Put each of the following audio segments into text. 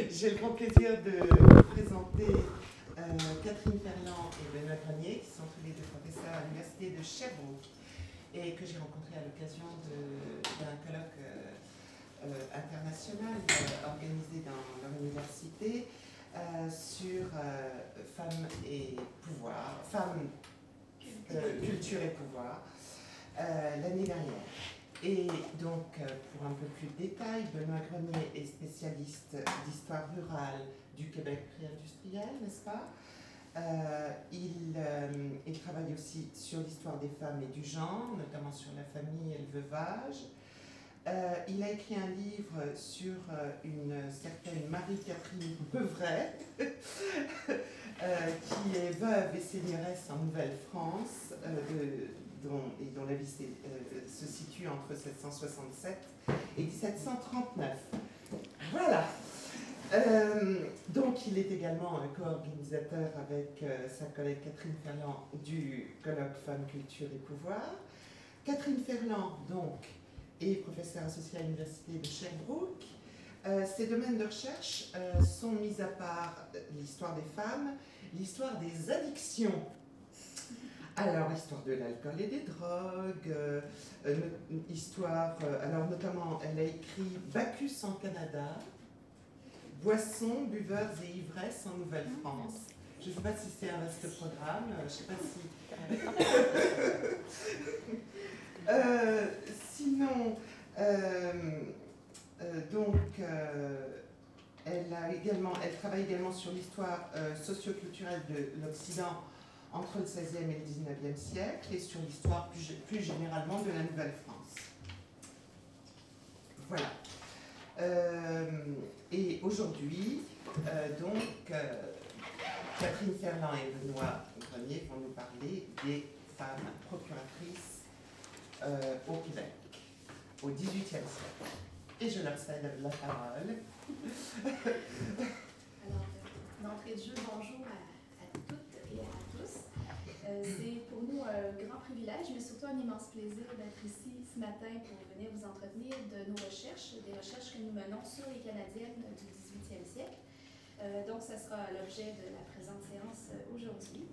J'ai le grand plaisir de vous présenter Catherine Ferland et Benoît Grenier, qui sont tous les deux professeurs à l'Université de Sherbrooke et que j'ai rencontrés à l'occasion d'un colloque international organisé dans leur université sur femmes et pouvoir, femmes, culture et pouvoir, l'année dernière. Et donc, pour un peu plus de détails, Benoît Grenier est spécialiste d'histoire rurale du Québec pré-industriel, n'est-ce pas? Il travaille aussi sur l'histoire des femmes et du genre, notamment sur la famille et le veuvage. Il a écrit un livre sur une certaine Marie-Catherine Beuvray, qui est veuve et seigneuresse en Nouvelle-France, dont la vie se situe entre 1767 et 1739. Voilà. Donc, il est également un co-organisateur avec sa collègue Catherine Ferland du colloque Femmes, Culture et Pouvoir. Catherine Ferland, donc, est professeure associée à l'Université de Sherbrooke. Ses domaines de recherche sont, mis à part l'histoire des femmes, l'histoire des addictions. Alors, histoire de l'alcool et des drogues, alors notamment, elle a écrit Bacchus en Canada, Boissons, buveurs et ivresses en Nouvelle-France. Je ne sais pas si c'est un vaste programme, je ne sais pas si... sinon, elle travaille également sur l'histoire socio-culturelle de l'Occident entre le XVIe et le XIXe siècle et sur l'histoire plus généralement de la Nouvelle-France. Voilà. Et aujourd'hui, Catherine Ferland et Benoît Grenier vont nous parler des femmes procuratrices au Québec, au XVIIIe siècle. Et je leur cède la parole. Alors, d'entrée de jeu, bonjour à toutes et à tous. C'est pour nous un grand privilège, mais surtout un immense plaisir d'être ici ce matin pour venir vous entretenir de nos recherches, des recherches que nous menons sur les Canadiennes du 18e siècle. Donc, ce sera l'objet de la présente séance aujourd'hui.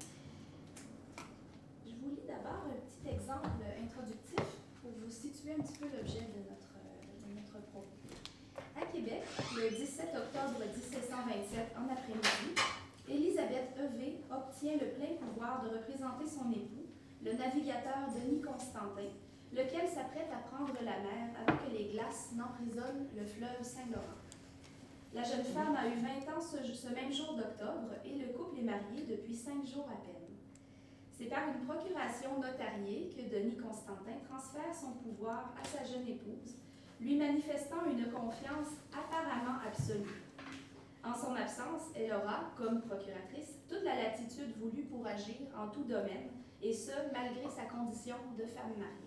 Je vous lis d'abord un petit exemple introductif pour vous situer un petit peu l'objet de notre propos. À Québec, le 17 octobre 1727, en après-midi, Élisabeth Evé obtient le plein pouvoir de représenter son époux, le navigateur Denis Constantin, lequel s'apprête à prendre la mer avant que les glaces n'emprisonnent le fleuve Saint-Laurent. La jeune femme a eu 20 ans ce même jour d'octobre et le couple est marié depuis 5 jours à peine. C'est par une procuration notariée que Denis Constantin transfère son pouvoir à sa jeune épouse, lui manifestant une confiance apparemment absolue. En son absence, elle aura, comme procuratrice, toute la latitude voulue pour agir en tout domaine, et ce, malgré sa condition de femme mariée.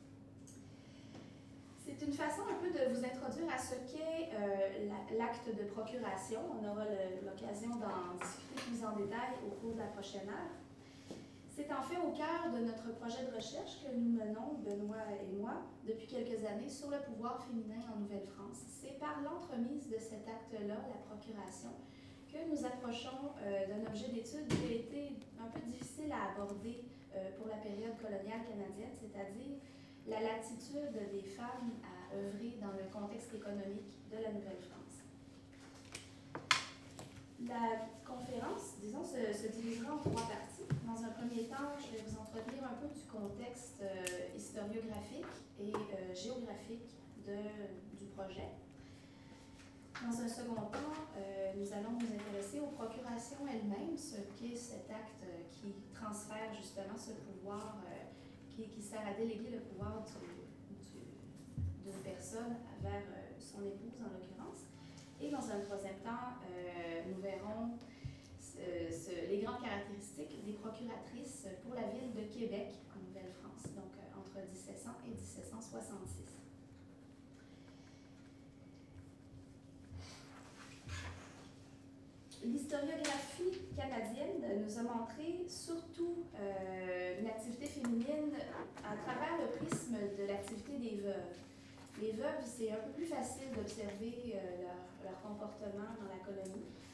C'est une façon un peu de vous introduire à ce qu'est l'acte de procuration. On aura l'occasion d'en discuter plus en détail au cours de la prochaine heure. C'est en fait au cœur de notre projet de recherche que nous menons, Benoît et moi, depuis quelques années, sur le pouvoir féminin en Nouvelle-France. C'est par l'entremise de cet acte-là, la procuration, que nous approchons d'un objet d'étude qui a été un peu difficile à aborder pour la période coloniale canadienne, c'est-à-dire la latitude des femmes à œuvrer dans le contexte économique de la Nouvelle-France. La conférence, disons, se divisera en 3 parties. Dans un premier temps, je vais vous entretenir un peu du contexte historiographique et géographique du projet. Dans un second temps, nous allons nous intéresser aux procurations elles-mêmes, ce qu'est cet acte qui transfère justement ce pouvoir, qui sert à déléguer le pouvoir d'une personne vers son épouse en l'occurrence. Et dans un troisième temps, nous verrons les grandes caractéristiques des procuratrices pour la ville de Québec en Nouvelle-France, donc entre 1700 et 1766. L'historiographie canadienne nous a montré surtout une activité féminine à travers le prisme de l'activité des veuves. Les veuves, c'est un peu plus facile d'observer leur comportement dans la colonie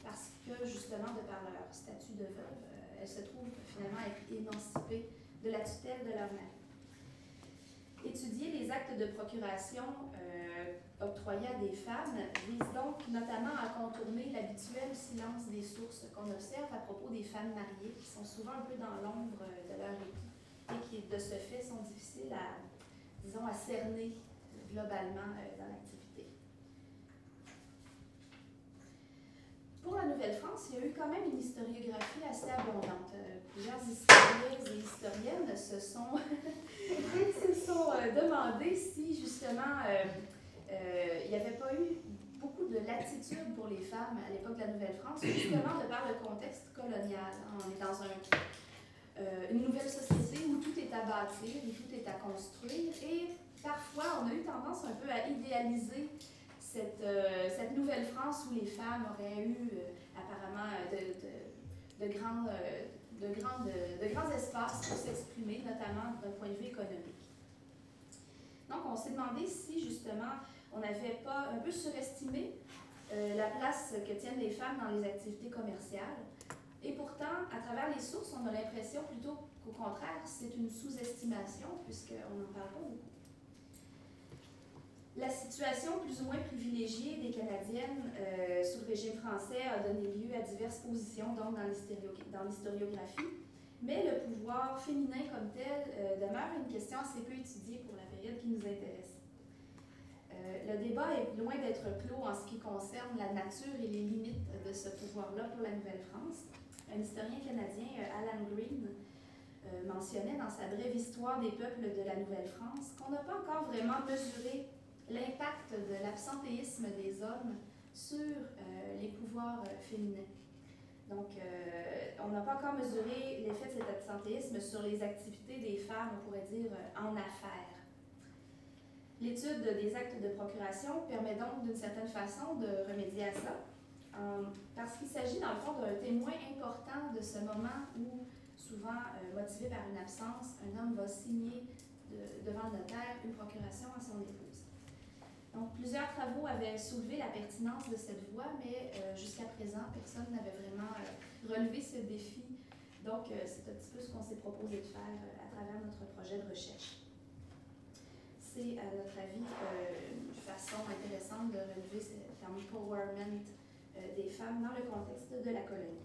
parce que justement, de par leur statut de veuve, elles se trouvent finalement être émancipées de la tutelle de leur mari. Étudier les actes de procuration octroyés à des femmes vise donc notamment à contourner l'habituel silence des sources qu'on observe à propos des femmes mariées, qui sont souvent un peu dans l'ombre de leur époux et qui, de ce fait, sont difficiles à, disons, à cerner globalement dans l'activité. Pour la Nouvelle-France, il y a eu quand même une historiographie assez abondante. Plusieurs historiens et historiennes se sont demandé si, justement, il n'y avait pas eu beaucoup de latitude pour les femmes à l'époque de la Nouvelle-France, justement de par le contexte colonial. On est dans une nouvelle société où tout est à bâtir, où tout est à construire, et parfois on a eu tendance un peu à idéaliser cette nouvelle France où les femmes auraient eu apparemment de grands espaces pour s'exprimer, notamment d'un point de vue économique. Donc, on s'est demandé si, justement, on n'avait pas un peu surestimé la place que tiennent les femmes dans les activités commerciales. Et pourtant, à travers les sources, on a l'impression plutôt qu'au contraire, c'est une sous-estimation, puisqu'on n'en parle pas beaucoup. La situation plus ou moins privilégiée des Canadiennes sous le régime français a donné lieu à diverses positions donc dans l'historiographie, mais le pouvoir féminin comme tel demeure une question assez peu étudiée pour la période qui nous intéresse. Le débat est loin d'être clos en ce qui concerne la nature et les limites de ce pouvoir-là pour la Nouvelle-France. Un historien canadien, Alan Green, mentionnait dans sa brève histoire des peuples de la Nouvelle-France qu'on n'a pas encore vraiment mesuré l'impact de l'absentéisme des hommes sur les pouvoirs féminins. Donc, on n'a pas encore mesuré l'effet de cet absentéisme sur les activités des femmes, on pourrait dire, en affaires. L'étude des actes de procuration permet donc d'une certaine façon de remédier à ça, parce qu'il s'agit dans le fond d'un témoin important de ce moment où, souvent motivé par une absence, un homme va signer devant le notaire une procuration à son épouse. Donc, plusieurs travaux avaient soulevé la pertinence de cette voie, mais jusqu'à présent, personne n'avait vraiment relevé ce défi. Donc, c'est un petit peu ce qu'on s'est proposé de faire à travers notre projet de recherche. C'est, à notre avis, une façon intéressante de relever cet empowerment des femmes dans le contexte de la colonie.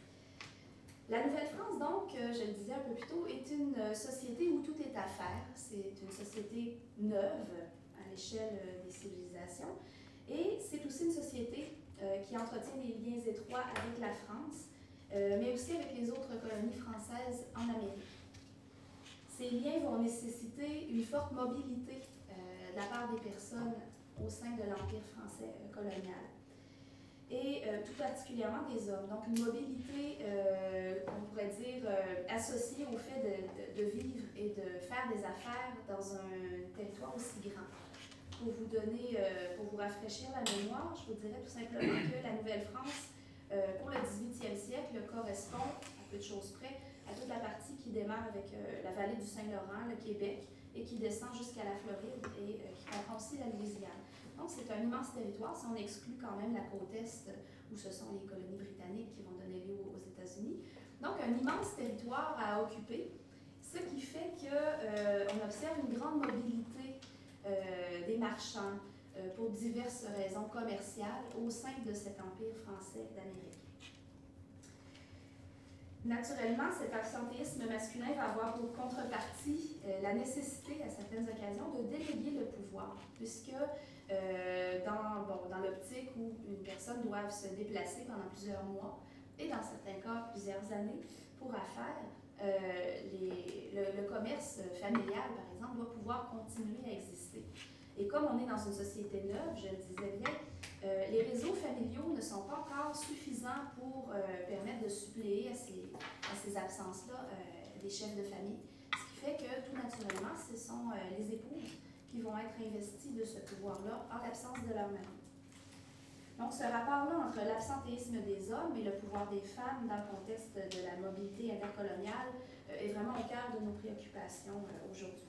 La Nouvelle-France, donc, je le disais un peu plus tôt, est une société où tout est à faire. C'est une société neuve à l'échelle des civilisations. Et c'est aussi une société qui entretient des liens étroits avec la France, mais aussi avec les autres colonies françaises en Amérique. Ces liens vont nécessiter une forte mobilité de la part des personnes au sein de l'Empire français colonial. Et tout particulièrement des hommes. Donc une mobilité, on pourrait dire, associée au fait de vivre et de faire des affaires dans un territoire aussi grand. Pour vous rafraîchir la mémoire, je vous dirais tout simplement que la Nouvelle-France, pour le 18e siècle, correspond, à peu de choses près, à toute la partie qui démarre avec la vallée du Saint-Laurent, le Québec, et qui descend jusqu'à la Floride et qui comprend aussi la Louisiane. Donc c'est un immense territoire, si on exclut quand même la côte Est, où ce sont les colonies britanniques qui vont donner lieu aux États-Unis. Donc un immense territoire à occuper, ce qui fait qu'on observe une grande mobilité des marchands pour diverses raisons commerciales au sein de cet empire français d'Amérique. Naturellement, cet absentéisme masculin va avoir pour contrepartie la nécessité, à certaines occasions, de déléguer le pouvoir, puisque dans l'optique où une personne doit se déplacer pendant plusieurs mois, et dans certains cas plusieurs années, pour affaires, le commerce familial, par exemple, doit pouvoir continuer à exister. Et comme on est dans une société neuve, je le disais bien, les réseaux familiaux ne sont pas encore suffisants pour permettre de suppléer à ces absences-là des chefs de famille. Ce qui fait que, tout naturellement, ce sont les épouses qui vont être investies de ce pouvoir-là en l'absence de leur mari. Donc, ce rapport-là entre l'absentéisme des hommes et le pouvoir des femmes dans le contexte de la mobilité intercoloniale est vraiment au cœur de nos préoccupations aujourd'hui.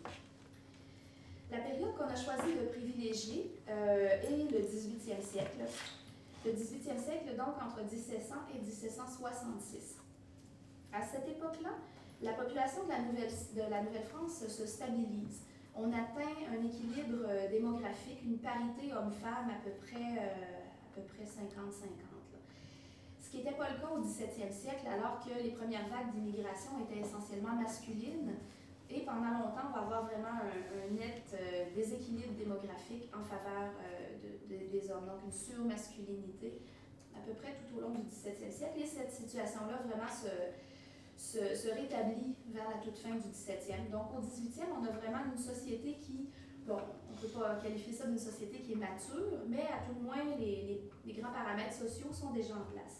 La période qu'on a choisi de privilégier est le 18e siècle. le 18e siècle, donc entre 1700 et 1766. À cette époque-là, la population de la Nouvelle-France se stabilise. On atteint un équilibre démographique, une parité homme-femme à peu près 50-50. Ce qui n'était pas le cas au 17e siècle, alors que les premières vagues d'immigration étaient essentiellement masculines. Et pendant longtemps, on va avoir vraiment un net déséquilibre démographique en faveur des hommes, donc une surmasculinité à peu près tout au long du 17e siècle. Et cette situation-là vraiment se rétablit vers la toute fin du 17e. Donc au 18e, on a vraiment une société qui, bon, on ne peut pas qualifier ça d'une société qui est mature, mais à tout le moins, les grands paramètres sociaux sont déjà en place.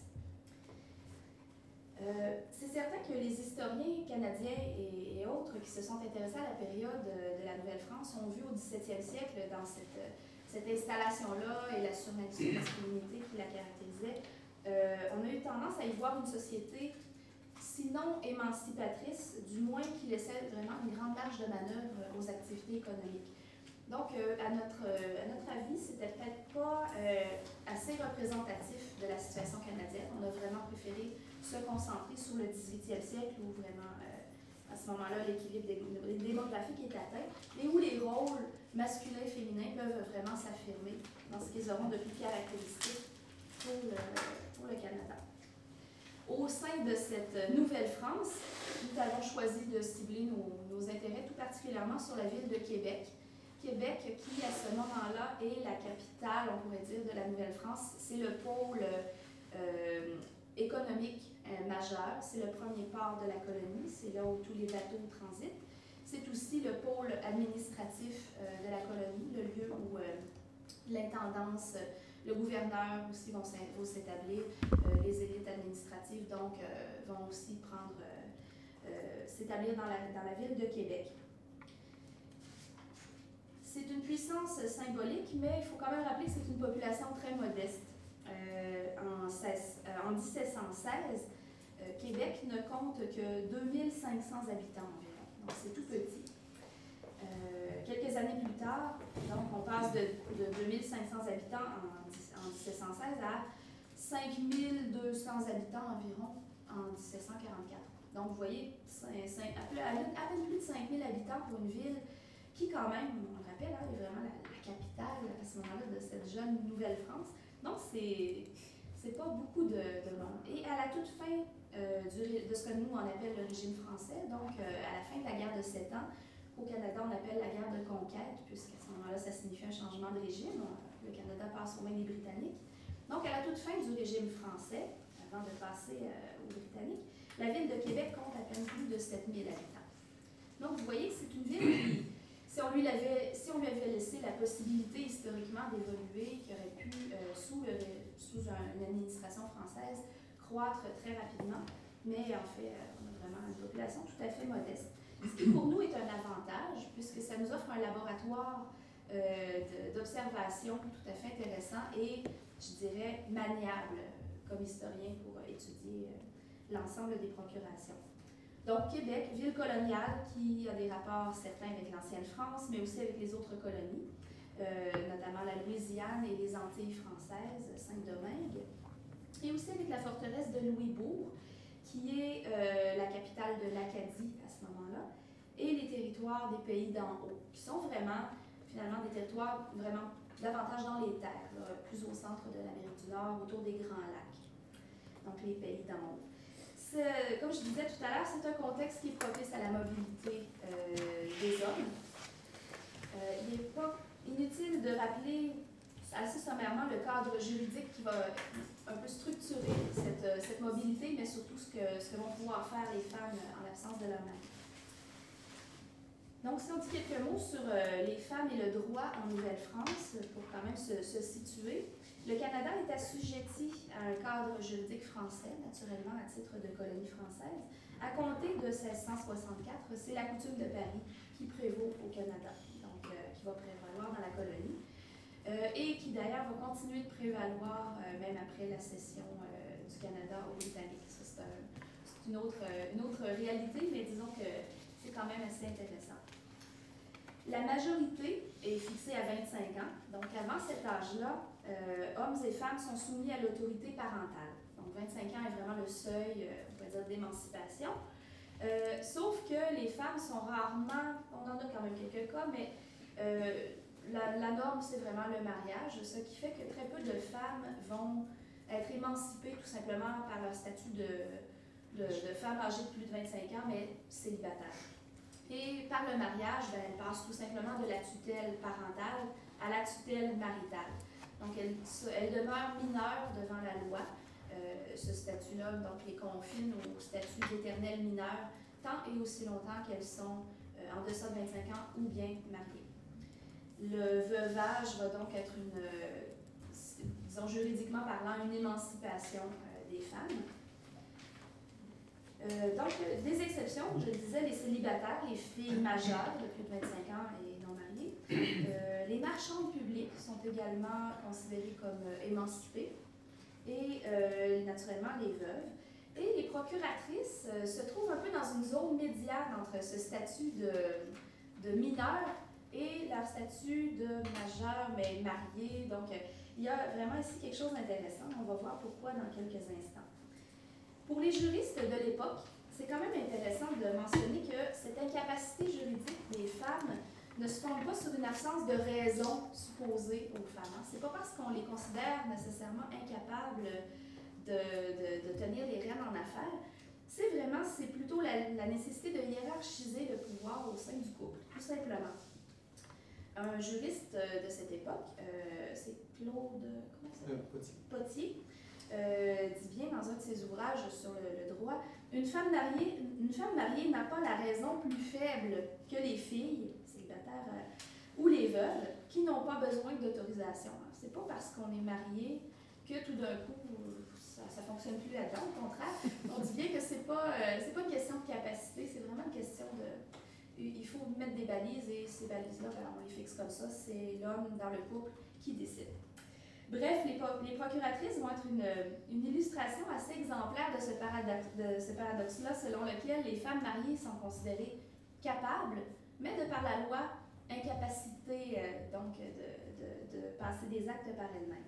C'est certain que les historiens canadiens et autres qui se sont intéressés à la période de la Nouvelle-France ont vu au 17e siècle, dans cette installation-là et la surmasculinité qui la caractérisait, on a eu tendance à y voir une société, sinon émancipatrice, du moins qui laissait vraiment une grande marge de manœuvre aux activités économiques. Donc, à notre avis, c'était peut-être pas assez représentatif de la situation canadienne. On a vraiment préféré se concentrer sur le 18e siècle où vraiment, à ce moment-là, l'équilibre démographique est atteint et où les rôles masculins et féminins peuvent vraiment s'affirmer dans ce qu'ils auront de plus caractéristique pour le Canada. Au sein de cette Nouvelle-France, nous avons choisi de cibler nos intérêts tout particulièrement sur la ville de Québec. Québec qui, à ce moment-là, est la capitale, on pourrait dire, de la Nouvelle-France. C'est le pôle économique majeur, c'est le premier port de la colonie, c'est là où tous les bateaux transitent. C'est aussi le pôle administratif de la colonie, le lieu où l'intendance, le gouverneur aussi vont s'établir, les élites administratives donc vont aussi s'établir dans la ville de Québec. C'est une puissance symbolique, mais il faut quand même rappeler que c'est une population très modeste. En 1716, Québec ne compte que 2500 habitants environ, donc c'est tout petit. Quelques années plus tard, donc on passe de 2500 habitants en 1716 à 5200 habitants environ en 1744. Donc vous voyez, à peine plus de 5000 habitants pour une ville qui quand même, on le rappelle, est vraiment la capitale à ce moment-là de cette jeune Nouvelle-France. Donc c'est pas beaucoup de monde. Et à la toute fin de ce que nous on appelle le régime français, donc à la fin de la guerre de 7 ans, au Canada on appelle la guerre de conquête, puisqu'à ce moment-là ça signifie un changement de régime. Le Canada passe aux mains des Britanniques. Donc à la toute fin du régime français, avant de passer aux Britanniques, la ville de Québec compte à peine plus de 7000 habitants. Donc vous voyez que c'est une ville qui, si on lui avait laissé la possibilité historiquement d'évoluer, qui aurait pu, sous une administration française, croître très rapidement, mais en fait, on a vraiment une population tout à fait modeste. Ce qui pour nous est un avantage, puisque ça nous offre un laboratoire d'observation tout à fait intéressant et, je dirais, maniable comme historien pour étudier l'ensemble des procurations. Donc, Québec, ville coloniale qui a des rapports certains avec l'ancienne France, mais aussi avec les autres colonies, notamment la Louisiane et les Antilles françaises, Saint-Domingue, et aussi avec la forteresse de Louisbourg, qui est la capitale de l'Acadie à ce moment-là, et les territoires des pays d'en haut, qui sont vraiment, finalement, des territoires vraiment davantage dans les terres, là, plus au centre de l'Amérique du Nord, autour des Grands Lacs, donc les pays d'en haut. Comme je disais tout à l'heure, c'est un contexte qui est propice à la mobilité des hommes. Il n'est pas inutile de rappeler assez sommairement le cadre juridique qui va un peu structurer cette mobilité, mais surtout ce que vont pouvoir faire les femmes en l'absence de leur mari. Donc, si on dit quelques mots sur les femmes et le droit en Nouvelle-France, pour quand même se situer, le Canada est assujetti à un cadre juridique français, naturellement à titre de colonie française. À compter de 1664, c'est la coutume de Paris qui prévaut au Canada, donc qui va prévaloir dans la colonie, et qui d'ailleurs va continuer de prévaloir même après la cession du Canada aux Britanniques. Ça, c'est une autre réalité, mais disons que c'est quand même assez intéressant. La majorité est fixée à 25 ans, donc avant cet âge-là, hommes et femmes sont soumis à l'autorité parentale. Donc 25 ans est vraiment le seuil, on va dire, d'émancipation. Sauf que les femmes sont rarement, on en a quand même quelques cas, mais la norme, c'est vraiment le mariage, ce qui fait que très peu de femmes vont être émancipées tout simplement par leur statut de femme âgée de plus de 25 ans, mais célibataire. Et par le mariage, elles passent tout simplement de la tutelle parentale à la tutelle maritale. Donc, elles demeurent mineures devant la loi. Ce statut-là, donc, les confine au statut d'éternel mineur, tant et aussi longtemps qu'elles sont en deçà de 25 ans ou bien mariées. Le veuvage va donc être disons juridiquement parlant, une émancipation des femmes. Donc, des exceptions, je disais, les célibataires, les filles majeures de plus de 25 ans et non mariées. Les marchandes publiques sont également considérées comme émancipées. Et naturellement, les veuves. Et les procuratrices se trouvent un peu dans une zone médiane entre ce statut de mineur et leur statut de majeur, mais marié. Donc, il y a vraiment ici quelque chose d'intéressant. On va voir pourquoi dans quelques instants. Pour les juristes de l'époque, c'est quand même intéressant de mentionner que cette incapacité juridique des femmes ne se fonde pas sur une absence de raison supposée aux femmes. Ce n'est pas parce qu'on les considère nécessairement incapables de tenir les rênes en affaires. C'est plutôt la nécessité de hiérarchiser le pouvoir au sein du couple, tout simplement. Un juriste de cette époque, c'est Claude Potier, dit bien dans un de ses ouvrages sur le droit, une femme mariée n'a pas la raison plus faible que les filles célibataires ou les veuves qui n'ont pas besoin d'autorisation. C'est pas parce qu'on est marié que tout d'un coup ça fonctionne plus là-dedans. Au contraire, on dit bien que c'est pas une question de capacité, c'est vraiment une question de il faut mettre des balises et ces balises-là, on les fixe comme ça, c'est l'homme dans le couple qui décide. Bref, les procuratrices vont être une illustration assez exemplaire de ce paradoxe-là, selon lequel les femmes mariées sont considérées capables, mais de par la loi, incapacité donc de passer des actes par elles-mêmes.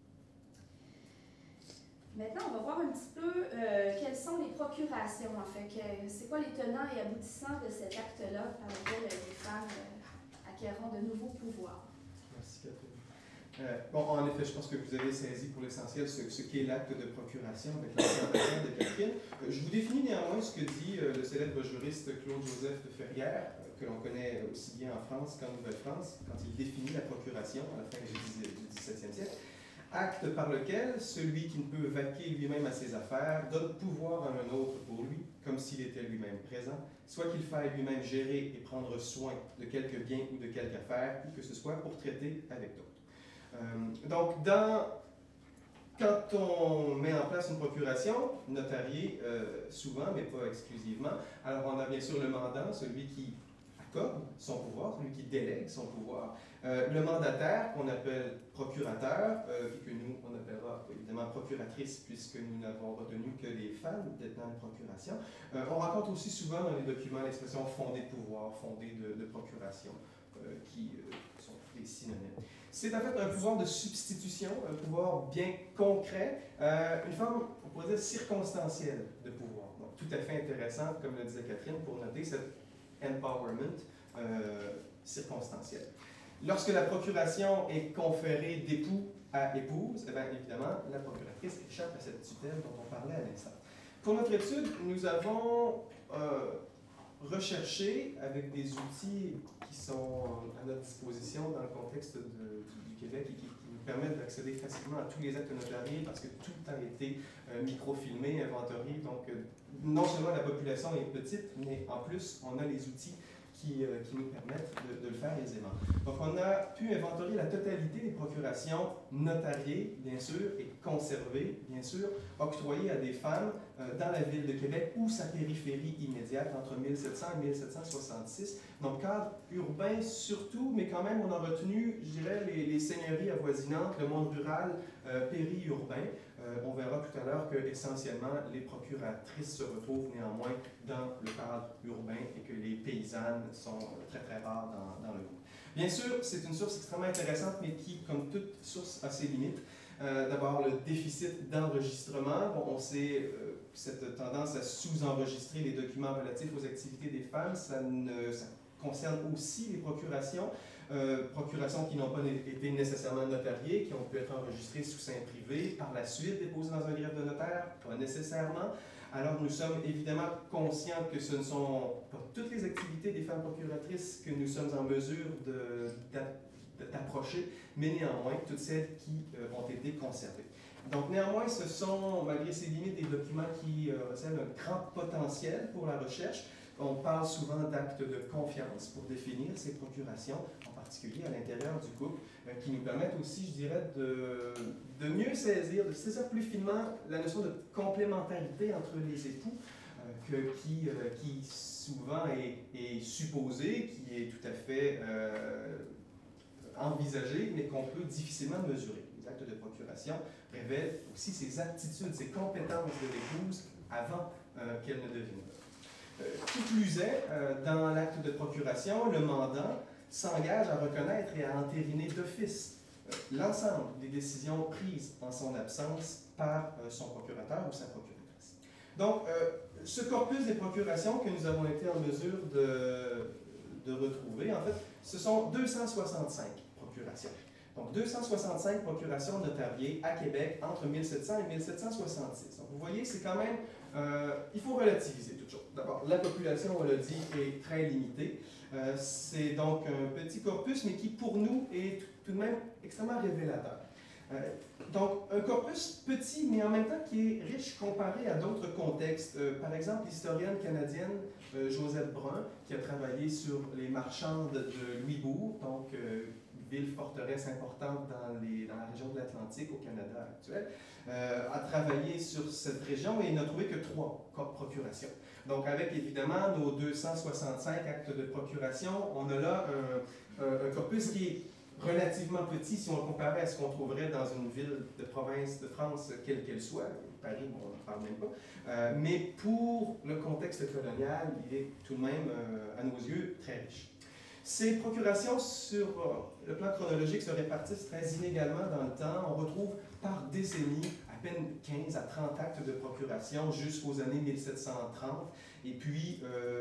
Maintenant, on va voir un petit peu quelles sont les procurations, en fait. C'est quoi les tenants et aboutissants de cet acte-là par lequel les femmes acquerront de nouveaux pouvoirs. Merci, Catherine. Bon, en effet, je pense que vous avez saisi pour l'essentiel ce qu'est l'acte de procuration avec la présentation de Catherine. Je vous définis néanmoins ce que dit le célèbre juriste Claude-Joseph de Ferrières, que l'on connaît aussi bien en France qu'en Nouvelle-France, quand il définit la procuration à la fin du XVIIe siècle. Acte par lequel celui qui ne peut vaquer lui-même à ses affaires donne pouvoir à un autre pour lui, comme s'il était lui-même présent, soit qu'il faille lui-même gérer et prendre soin de quelque bien ou de quelque affaire, ou que ce soit pour traiter avec d'autres. Donc, quand on met en place une procuration, notariée souvent, mais pas exclusivement, alors on a bien sûr le mandant, celui qui accorde son pouvoir, celui qui délègue son pouvoir, le mandataire qu'on appelle procurateur, et que nous on appellera évidemment procuratrice puisque nous n'avons retenu que les femmes détenant une procuration. On rencontre aussi souvent dans les documents l'expression fondé de pouvoir, fondé de procuration, qui sont des synonymes. C'est en fait un pouvoir de substitution, un pouvoir bien concret, une forme, on pourrait dire, circonstancielle de pouvoir. Donc, tout à fait intéressant, comme le disait Catherine, pour noter cet empowerment circonstanciel. Lorsque la procuration est conférée d'époux à épouse, eh bien, évidemment, la procuratrice échappe à cette tutelle dont on parlait à l'instant. Pour notre étude, nous avons recherché avec des outils qui sont à notre disposition dans le contexte du Québec et qui nous permettent d'accéder facilement à tous les actes notariés parce que tout a été microfilmé, inventorié. Donc, non seulement la population est petite, mais en plus, on a les outils qui nous permettent de le faire aisément. Donc, on a pu inventorier la totalité des procurations notariées, bien sûr, et conservées, bien sûr, octroyées à des femmes dans la ville de Québec ou sa périphérie immédiate entre 1700 et 1766. Donc, cadre urbain surtout, mais quand même, on a retenu, je dirais, les seigneuries avoisinantes, le monde rural périurbain. On verra tout à l'heure que, essentiellement, les procuratrices se retrouvent néanmoins dans le cadre urbain et que les paysannes sont très, très rares dans le groupe. Bien sûr, c'est une source extrêmement intéressante, mais qui, comme toute source, a ses limites. D'abord, le déficit d'enregistrement. Bon, on sait cette tendance à sous-enregistrer les documents relatifs aux activités des femmes. Ça concerne aussi les procurations. Procurations qui n'ont pas été nécessairement notariées, qui ont pu être enregistrées sous seing privé, par la suite déposées dans un greffe de notaire, pas nécessairement. Alors nous sommes évidemment conscients que ce ne sont pas toutes les activités des femmes procuratrices que nous sommes en mesure d'approcher, mais néanmoins toutes celles qui ont été conservées. Donc néanmoins, ce sont, malgré ces limites, des documents qui recèlent un grand potentiel pour la recherche. On parle souvent d'actes de confiance pour définir ces procurations, en particulier à l'intérieur du couple, qui nous permettent aussi, je dirais, de mieux saisir, de saisir plus finement la notion de complémentarité entre les époux, qui souvent est supposée, qui est tout à fait envisagée, mais qu'on peut difficilement mesurer. Les actes de procuration révèlent aussi ces aptitudes, ces compétences de l'épouse avant qu'elle ne devienne veuve. Qui plus est, dans l'acte de procuration, le mandant s'engage à reconnaître et à entériner d'office l'ensemble des décisions prises en son absence par son procurateur ou sa procuratrice. Donc, ce corpus des procurations que nous avons été en mesure de retrouver, en fait, ce sont 265 procurations. Donc, 265 procurations notariées à Québec entre 1700 et 1766. Donc, vous voyez, c'est quand même... il faut relativiser toute chose. D'abord, la population, on l'a dit, est très limitée. C'est donc un petit corpus, mais qui, pour nous, est tout de même extrêmement révélateur. Donc, un corpus petit, mais en même temps qui est riche comparé à d'autres contextes. Par exemple, l'historienne canadienne Josette Brun, qui a travaillé sur les marchandes de Louisbourg, donc ville forteresse importante dans la région de l'Atlantique au Canada actuel, a travaillé sur cette région et n'a trouvé que 3 cas de procuration. Donc, avec évidemment nos 265 actes de procuration, on a là un corpus qui est relativement petit si on le comparait à ce qu'on trouverait dans une ville de province de France, quelle qu'elle soit. Paris, bon, on n'en parle même pas. Mais pour le contexte colonial, il est tout de même, à nos yeux, très riche. Ces procurations sur le plan chronologique se répartissent très inégalement dans le temps. On retrouve par décennie à peine 15 à 30 actes de procuration jusqu'aux années 1730. Et puis,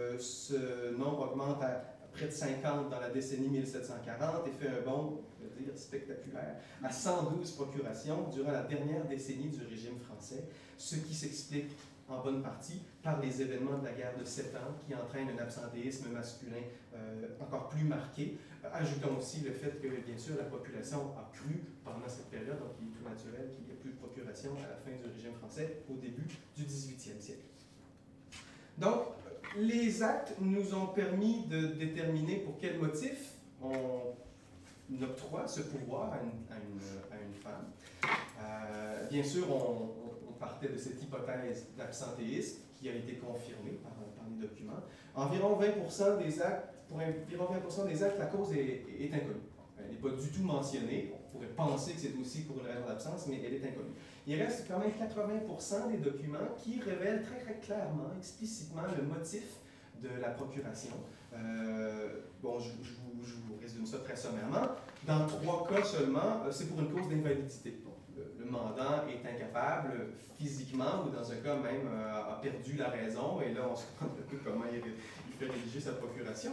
ce nombre augmente à près de 50 dans la décennie 1740 et fait un bond, je veux dire, spectaculaire, à 112 procurations durant la dernière décennie du régime français, ce qui s'explique en bonne partie par les événements de la guerre de 7 ans qui entraînent un absentéisme masculin encore plus marqué. Ajoutons aussi le fait que, bien sûr, la population a cru pendant cette période, donc il est tout naturel qu'il n'y ait plus de procuration à la fin du régime français au début du 18e siècle. Donc, les actes nous ont permis de déterminer pour quel motif on octroie ce pouvoir à une femme. Bien sûr, on partait de cette hypothèse d'absentéisme qui a été confirmée par les documents. Environ 20% des actes, pour environ 20% des actes, la cause est inconnue. Elle n'est pas du tout mentionnée. On pourrait penser que c'est aussi pour une raison d'absence, mais elle est inconnue. Il reste quand même 80% des documents qui révèlent très, très clairement, explicitement, le motif de la procuration. Bon, je vous résume ça très sommairement. Dans 3 cas seulement, c'est pour une cause d'invalidité. Le mandant est incapable physiquement ou dans un cas même a perdu la raison et là on se demande un peu comment il fait rédiger sa procuration.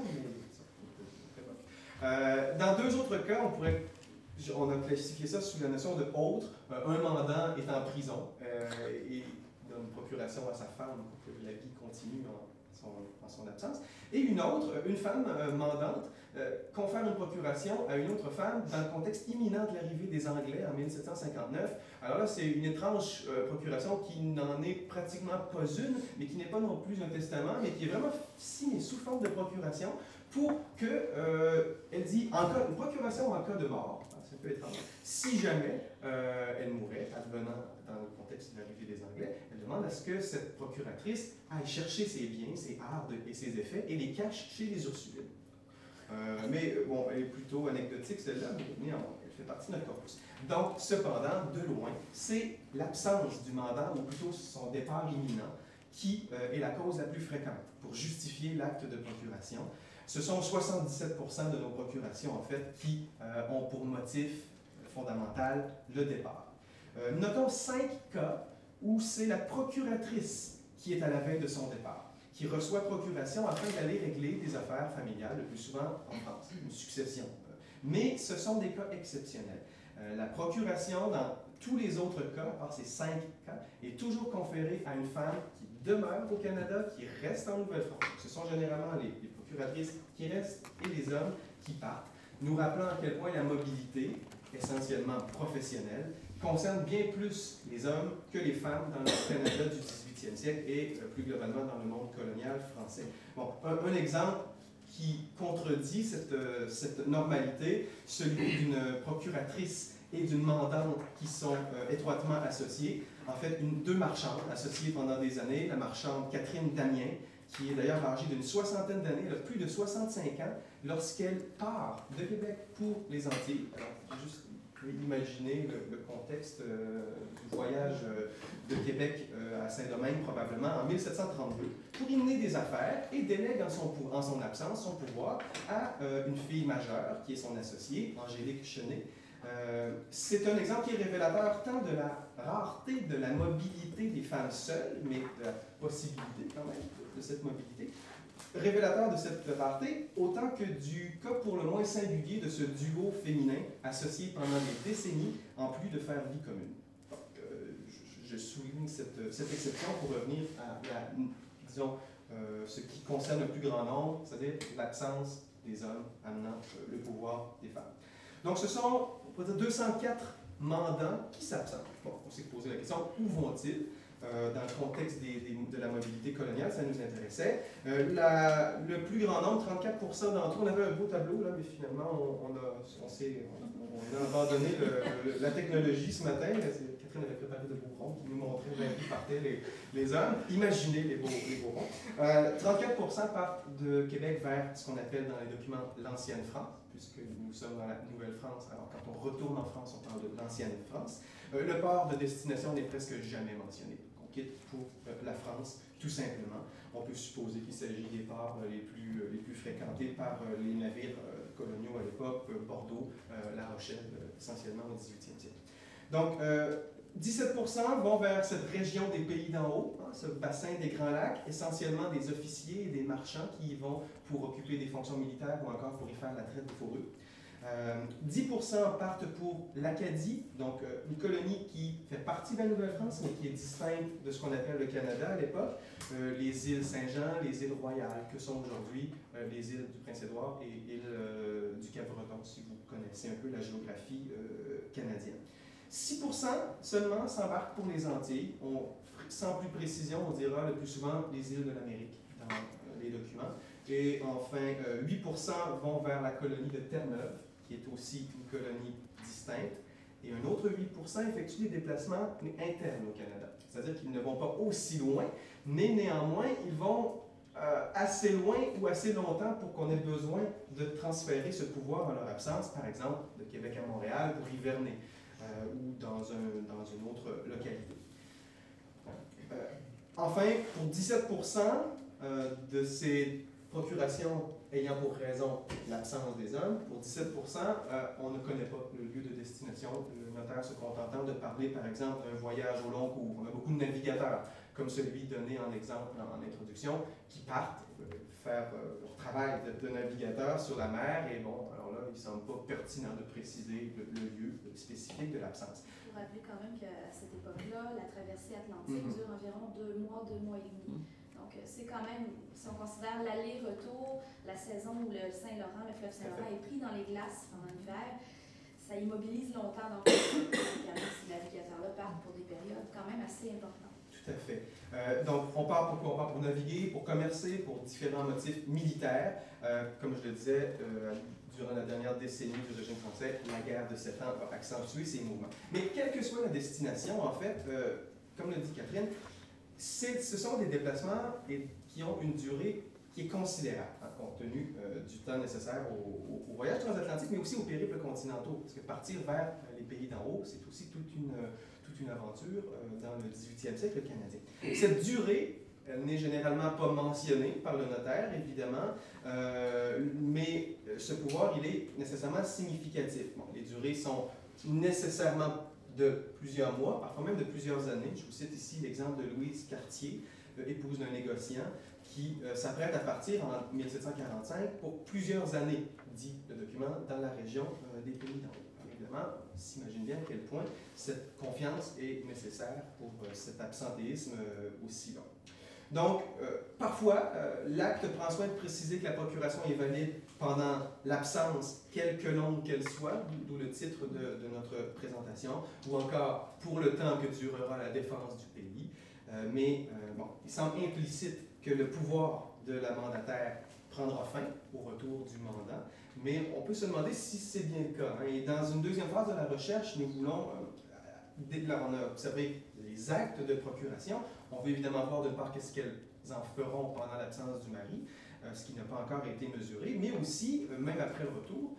Dans 2 autres cas, on a classifié ça sous la notion de autre. Un mandant est en prison et donne procuration à sa femme pour que la vie continue en son absence. Et une femme mandante, confère une procuration à une autre femme dans le contexte imminent de l'arrivée des Anglais en 1759. Alors là, c'est une étrange procuration qui n'en est pratiquement pas une, mais qui n'est pas non plus un testament, mais qui est vraiment signée sous forme de procuration pour que, elle dit, une procuration en cas de mort. Ça peut être si jamais elle mourait, advenant dans le contexte de l'arrivée des Anglais, elle demande à ce que cette procuratrice aille chercher ses biens, ses hardes et ses effets et les cache chez les Ursulines. Mais bon, elle est plutôt anecdotique celle-là, mais néanmoins, elle fait partie de notre corpus. Donc, cependant, de loin, c'est l'absence du mandat, ou plutôt son départ imminent, qui est la cause la plus fréquente pour justifier l'acte de procuration. Ce sont 77% de nos procurations, en fait, qui ont pour motif fondamental le départ. Notons 5 cas où c'est la procuratrice qui est à la veille de son départ, qui reçoit procuration afin d'aller régler des affaires familiales, le plus souvent en France, une succession. Mais ce sont des cas exceptionnels. La procuration, dans tous les autres cas, à part ces 5 cas, est toujours conférée à une femme qui demeure au Canada, qui reste en Nouvelle-France. Ce sont généralement les procuratrices qui restent et les hommes qui partent, nous rappelant à quel point la mobilité, essentiellement professionnelle, concerne bien plus les hommes que les femmes dans le Canada du 18e siècle et plus globalement dans le monde colonial français. Bon, un exemple qui contredit cette normalité, celui d'une procuratrice et d'une mandante qui sont étroitement associées. En fait, deux marchandes associées pendant des années, la marchande Catherine Damien, qui est d'ailleurs âgée d'une soixantaine d'années, elle a plus de 65 ans, lorsqu'elle part de Québec pour les Antilles. Alors, juste imaginer le contexte du voyage de Québec à Saint-Domingue, probablement en 1732, pour y mener des affaires et délègue en son absence son pouvoir à une fille majeure, qui est son associée, Angélique Chenet. C'est un exemple qui est révélateur tant de la rareté de la mobilité des femmes seules, mais de la possibilité quand même de cette mobilité, révélateur de cette rareté, autant que du cas pour le moins singulier de ce duo féminin associé pendant des décennies en plus de faire vie commune. Donc, je souligne cette exception pour revenir à disons, ce qui concerne le plus grand nombre, c'est-à-dire l'absence des hommes amenant le pouvoir des femmes. Donc, ce sont, on peut dire, 204 mandants qui s'absentent. Bon, on s'est posé la question, où vont-ils? Dans le contexte de la mobilité coloniale, ça nous intéressait. Le plus grand nombre, 34% d'entre eux, on avait un beau tableau, là, mais finalement, on a abandonné la technologie ce matin. Catherine avait préparé de beaux ronds qui nous montraient vers qui partaient les hommes. Imaginez les beaux ronds. 34% partent de Québec vers ce qu'on appelle dans les documents l'ancienne France, puisque nous sommes dans la Nouvelle-France. Alors, quand on retourne en France, on parle de l'ancienne France. Le port de destination n'est presque jamais mentionné. On quitte pour la France, tout simplement. On peut supposer qu'il s'agit des ports les plus fréquentés par les navires coloniaux à l'époque, Bordeaux, La Rochelle, essentiellement au 18e siècle. Donc, 17% vont vers cette région des pays d'en haut, hein, ce bassin des Grands Lacs, essentiellement des officiers et des marchands qui y vont pour occuper des fonctions militaires ou encore pour y faire la traite de fourrure. 10% partent pour l'Acadie, donc une colonie qui fait partie de la Nouvelle-France, mais qui est distincte de ce qu'on appelle le Canada à l'époque. Les îles Saint-Jean, les îles Royales, que sont aujourd'hui les îles du Prince-Édouard et îles du Cap-Breton, si vous connaissez un peu la géographie canadienne. 6% seulement s'embarquent pour les Antilles. Sans plus précision, on dira le plus souvent les îles de l'Amérique dans les documents. Et enfin, 8% vont vers la colonie de Terre-Neuve, qui est aussi une colonie distincte. Et un autre 8% effectuent des déplacements internes au Canada. C'est-à-dire qu'ils ne vont pas aussi loin, mais néanmoins, ils vont assez loin ou assez longtemps pour qu'on ait besoin de transférer ce pouvoir en leur absence, par exemple, de Québec à Montréal pour hiverner. Ou dans une autre localité. Enfin, pour 17% de ces procurations ayant pour raison l'absence des hommes, pour 17%, on ne connaît pas le lieu de destination. Le notaire se contentant de parler, par exemple, d'un voyage au long cours. On a beaucoup de navigateurs, comme celui donné en exemple en introduction, qui partent faire leur travail de navigateur sur la mer. Et bon, alors là, il ne semble pas pertinent de préciser le lieu spécifique de l'absence. Il faut rappeler quand même qu'à cette époque-là, la traversée atlantique dure environ 2 mois et demi. Donc, c'est quand même, si on considère l'aller-retour, la saison où le Saint-Laurent, le fleuve Saint-Laurent est pris dans les glaces pendant l'hiver, ça immobilise longtemps. Donc, ces navigateurs-là partent pour des périodes quand même assez importantes. Tout à fait. Donc, on part pour quoi? On part pour naviguer, pour commercer, pour différents motifs militaires. Comme je le disais, durant la dernière décennie du régime français, la guerre de 7 ans a accentué ces mouvements. Mais quelle que soit la destination, en fait, comme l'a dit Catherine, ce sont des déplacements qui ont une durée qui est considérable, hein, compte tenu du temps nécessaire au voyage transatlantique, mais aussi aux périples continentaux. Parce que partir vers les pays d'en haut, c'est aussi toute une aventure dans le 18e siècle canadien. Cette durée Elle n'est généralement pas mentionnée par le notaire, évidemment, mais ce pouvoir, il est nécessairement significatif. Bon, les durées sont nécessairement de plusieurs mois, parfois même de plusieurs années. Je vous cite ici l'exemple de Louise Cartier, épouse d'un négociant, qui s'apprête à partir en 1745 pour plusieurs années, dit le document, dans la région des Pays-Bas. Évidemment, on s'imagine bien à quel point cette confiance est nécessaire pour cet absentéisme aussi long. Donc, parfois, l'acte prend soin de préciser que la procuration est valide pendant l'absence, quelque longue qu'elle soit, d'où le titre de notre présentation, ou encore pour le temps que durera la défense du pays. Mais bon, il semble implicite que le pouvoir de la mandataire prendra fin au retour du mandat, mais on peut se demander si c'est bien le cas. Et dans une deuxième phase de la recherche, nous voulons, dès que on a observé les actes de procuration, on veut évidemment voir de part qu'est-ce qu'elles en feront pendant l'absence du mari, ce qui n'a pas encore été mesuré, mais aussi, même après le retour,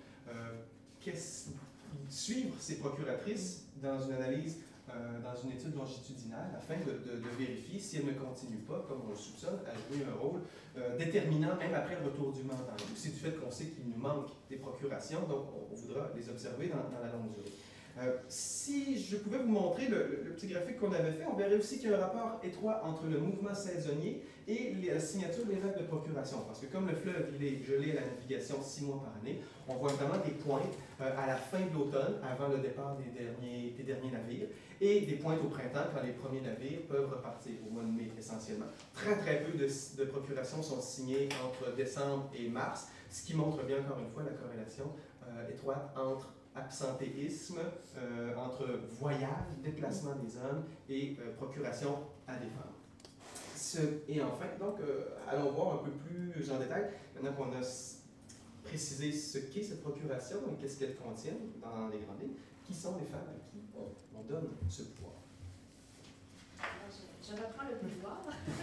suivre ces procuratrices dans une analyse, dans une étude longitudinale, afin de vérifier si elles ne continuent pas, comme on le soupçonne, à jouer un rôle déterminant même après le retour du mandat. Aussi du fait qu'on sait qu'il nous manque des procurations, donc on voudra les observer dans la longue durée. Si je pouvais vous montrer le petit graphique qu'on avait fait, on verrait aussi qu'il y a un rapport étroit entre le mouvement saisonnier et la signature des actes de procuration. Parce que comme le fleuve il est gelé à la navigation 6 mois par année, on voit vraiment des pointes à la fin de l'automne, avant le départ des derniers navires, et des pointes au printemps quand les premiers navires peuvent repartir au mois de mai essentiellement. Très très peu de procurations sont signées entre décembre et mars, ce qui montre bien encore une fois la corrélation étroite entre absentéisme, entre voyage, déplacement des hommes et procuration à des femmes. Et enfin, donc, allons voir un peu plus en détail, maintenant qu'on a précisé ce qu'est cette procuration et qu'est-ce qu'elle contient dans les grandes lignes, qui sont les femmes à qui on donne ce pouvoir. Je reprends le pouvoir.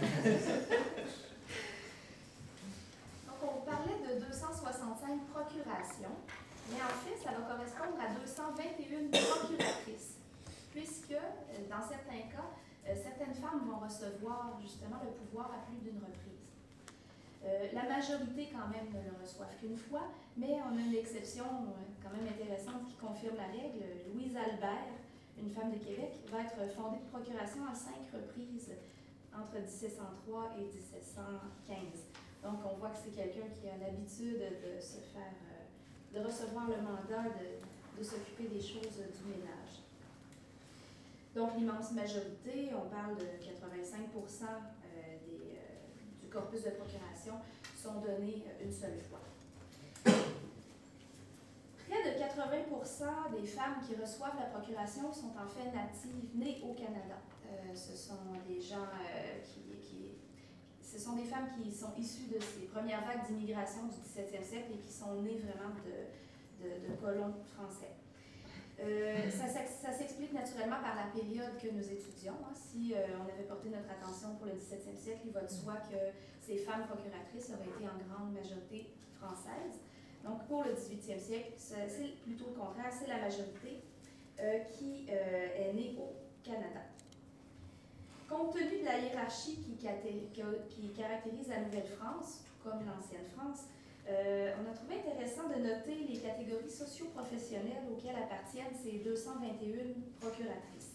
Donc, on parlait de 265 procurations. Mais en fait, ça va correspondre à 221 procuratrices, puisque dans certains cas, certaines femmes vont recevoir justement le pouvoir à plus d'une reprise. La majorité quand même ne le reçoivent qu'une fois, mais on a une exception quand même intéressante qui confirme la règle. Louise Albert, une femme de Québec, va être fondée de procuration à 5 reprises entre 1703 et 1715. Donc on voit que c'est quelqu'un qui a l'habitude de se faire de recevoir le mandat de s'occuper des choses du ménage. Donc, l'immense majorité, on parle de 85% du corpus de procuration, sont donnés une seule fois. Près de 80% des femmes qui reçoivent la procuration sont en fait natives, nées au Canada. Ce sont des gens ce sont des femmes qui sont issues de ces premières vagues d'immigration du 17e siècle et qui sont nées vraiment de colons français. Ça s'explique naturellement par la période que nous étudions. Si on avait porté notre attention pour le 17e siècle, il va de soi que ces femmes procuratrices auraient été en grande majorité françaises. Donc pour le 18e siècle, c'est plutôt le contraire, c'est la majorité qui est née au Canada. Compte tenu de la hiérarchie qui caractérise la Nouvelle-France, comme l'Ancienne France, on a trouvé intéressant de noter les catégories socio-professionnelles auxquelles appartiennent ces 221 procuratrices.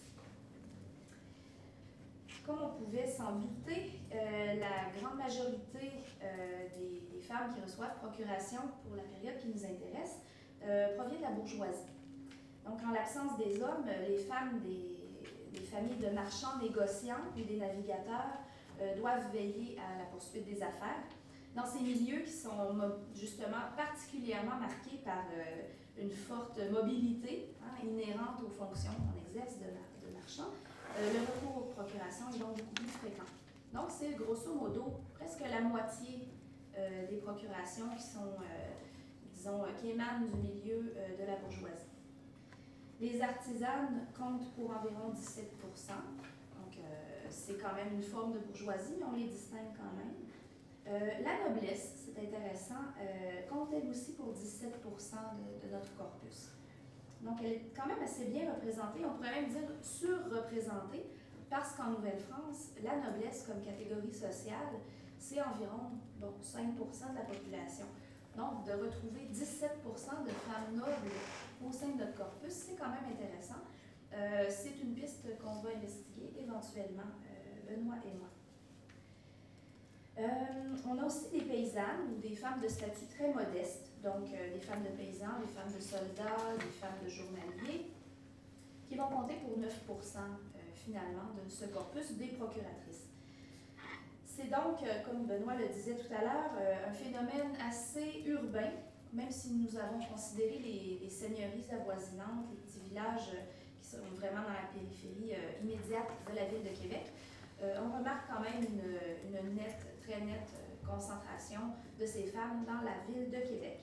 Comme on pouvait s'en douter, la grande majorité des femmes qui reçoivent procuration pour la période qui nous intéresse provient de la bourgeoisie. Donc, en l'absence des hommes, les femmes des familles de marchands, négociants et des navigateurs doivent veiller à la poursuite des affaires. Dans ces milieux qui sont justement particulièrement marqués par une forte mobilité inhérente aux fonctions qu'on exerce de marchand, le recours aux procurations est donc beaucoup plus fréquent. Donc, c'est grosso modo presque la moitié des procurations qui sont, qui émanent du milieu de la bourgeoisie. Les artisanes comptent pour environ 17%, donc c'est quand même une forme de bourgeoisie, mais on les distingue quand même. La noblesse, c'est intéressant, compte elle aussi pour 17% de notre corpus. Donc elle est quand même assez bien représentée, on pourrait même dire surreprésentée, parce qu'en Nouvelle-France, la noblesse comme catégorie sociale, c'est environ 5% de la population. Donc, de retrouver 17% de femmes nobles au sein de notre corpus, c'est quand même intéressant. C'est une piste qu'on va investiguer éventuellement, Benoît et moi. On a aussi des paysannes ou des femmes de statut très modeste, donc des femmes de paysans, des femmes de soldats, des femmes de journaliers, qui vont compter pour 9% finalement de ce corpus des procuratrices. C'est donc, comme Benoît le disait tout à l'heure, un phénomène assez urbain, même si nous avons considéré les seigneuries avoisinantes, les petits villages qui sont vraiment dans la périphérie immédiate de la ville de Québec. On remarque quand même une très nette concentration de ces femmes dans la ville de Québec.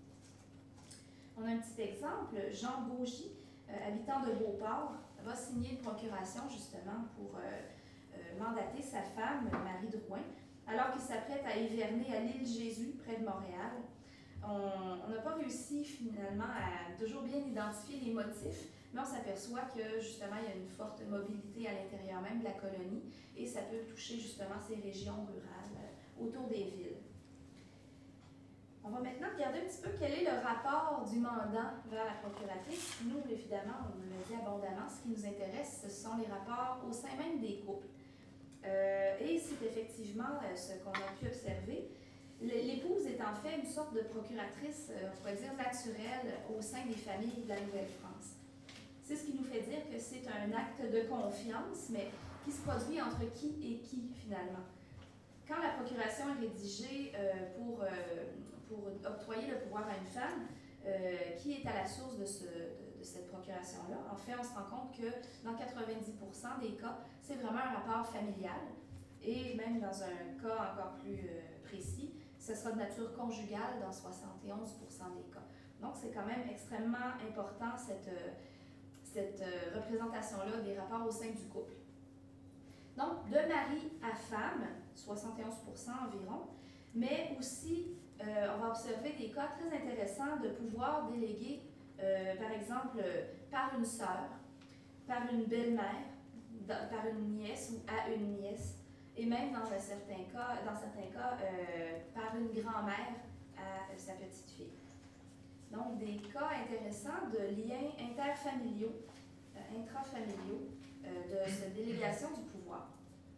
On a un petit exemple. Jean Baugy, habitant de Beauport, va signer une procuration justement pour mandater sa femme, Marie Drouin, alors qu'il s'apprête à hiverner à l'île Jésus, près de Montréal. On n'a pas réussi finalement à toujours bien identifier les motifs, mais on s'aperçoit que justement il y a une forte mobilité à l'intérieur même de la colonie et ça peut toucher justement ces régions rurales autour des villes. On va maintenant regarder un petit peu quel est le rapport du mandant vers la procuratrice. Nous, évidemment, on le dit abondamment, ce qui nous intéresse, ce sont les rapports au sein même des couples. Et c'est effectivement ce qu'on a pu observer. L'épouse est en fait une sorte de procuratrice, on pourrait dire naturelle, au sein des familles de la Nouvelle-France. C'est ce qui nous fait dire que c'est un acte de confiance, mais qui se produit entre qui et qui, finalement. Quand la procuration est rédigée pour octroyer le pouvoir à une femme, qui est à la source de cette procuration-là, en fait, on se rend compte que dans 90% des cas, c'est vraiment un rapport familial. Et même dans un cas encore plus précis, ce sera de nature conjugale dans 71% des cas. Donc, c'est quand même extrêmement important cette représentation-là des rapports au sein du couple. Donc, de mari à femme, 71% environ, mais aussi, on va observer des cas très intéressants de pouvoir déléguer, par exemple, par une sœur, par une belle-mère, par une nièce ou à une nièce, et même dans certains cas, par une grand-mère à sa petite-fille. Donc, des cas intéressants de liens interfamiliaux, intrafamiliaux, de cette délégation du pouvoir.